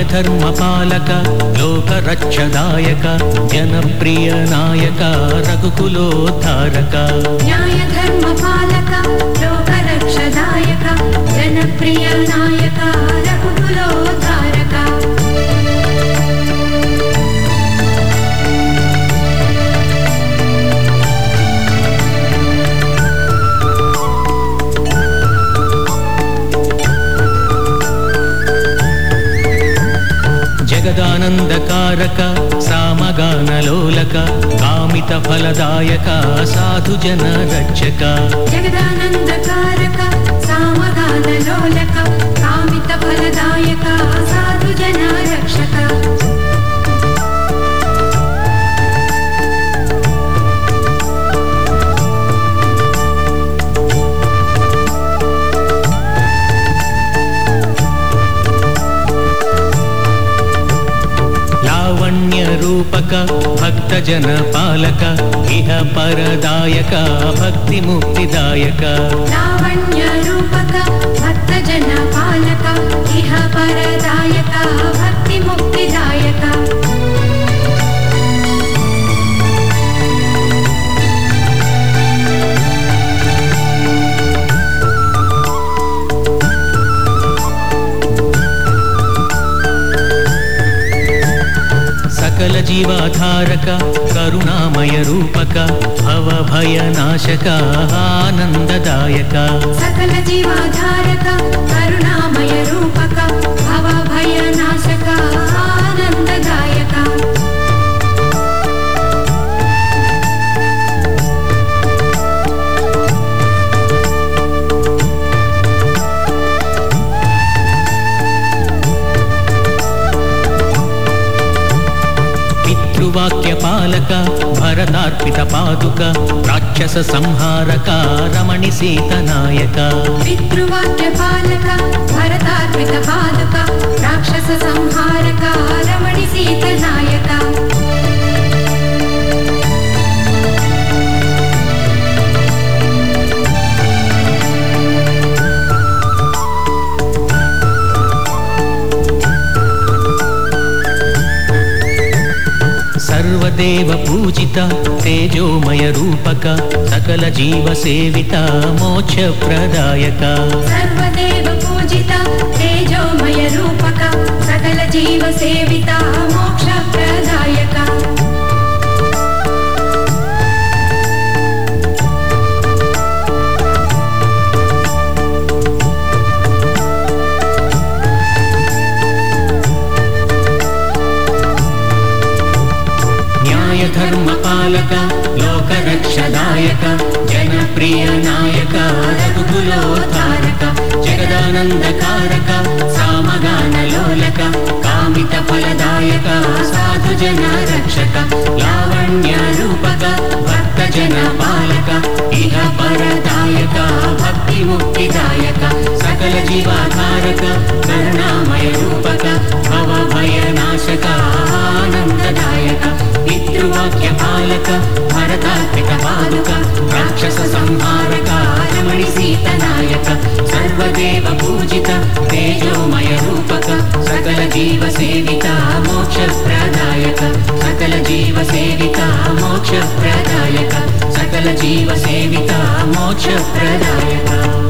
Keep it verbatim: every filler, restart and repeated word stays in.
न्यायधर्मपालक लोकरक्षदायक जनप्रिय नायक रघुकुलोद्धारक न्यायधर्मपालक लोकरक्षदायक जनप्रिय नायक रघुकुलोद्धारक जगदानंदकारक सामगानलोलक कामितफलदायक साधुजन रक्षक जगदानंदकारक सामगानलोलक कामितफलदायक साधुजन रक्षक रूपक भक्तजन पालक इह परदायक भक्ति मुक्तिदायक लावण्य रूपक भक्तजन पालक इह परदायक भक्ति मुक्तिदायक सकल जीवाधारक करुणामय रूपक भव भयनाशक आनंददायक सकल जीवाधारक करुणामय रूपक भव भयनाशक आनंददायक वाक्यपालक भरतार्पित पादुक राक्षस संहारक रमणि सीतनायक पितृवाक्यपालक भरतार्पित पादुक राक्षस संहारक रमणि सीतनायक सर्वदेव पूजित तेजोमय रूपक सकल जीव सेवित मोक्ष प्रदायक सर्वदेव पूजित तेजोमय रूपक सकल जीव सेवित मोक्ष प्रदायक धर्मपालक लोकरक्षदायक जनप्रिय नायक रघुकुलोद्धारक जगदानंदकारक सामगानलोलक कामितफलदायक साधुजन रक्षक लावण्य रूपक भक्तजन पालक इह परदायक भक्ति मुक्तिदायक सकल जीवाधारक करुणामय रूपक भव भयनाशक आनंददायक पितृवाक्यपालक भरतार्पित पादुक राक्षस संहारक रमणि सीतनायक सर्वदेव पूजित तेजोमय रूपक सकल जीव सेवित मोक्ष प्रदायक सकल जीव सेवित मोक्ष प्रदायक सकल जीव सेवित मोक्ष प्रदायक।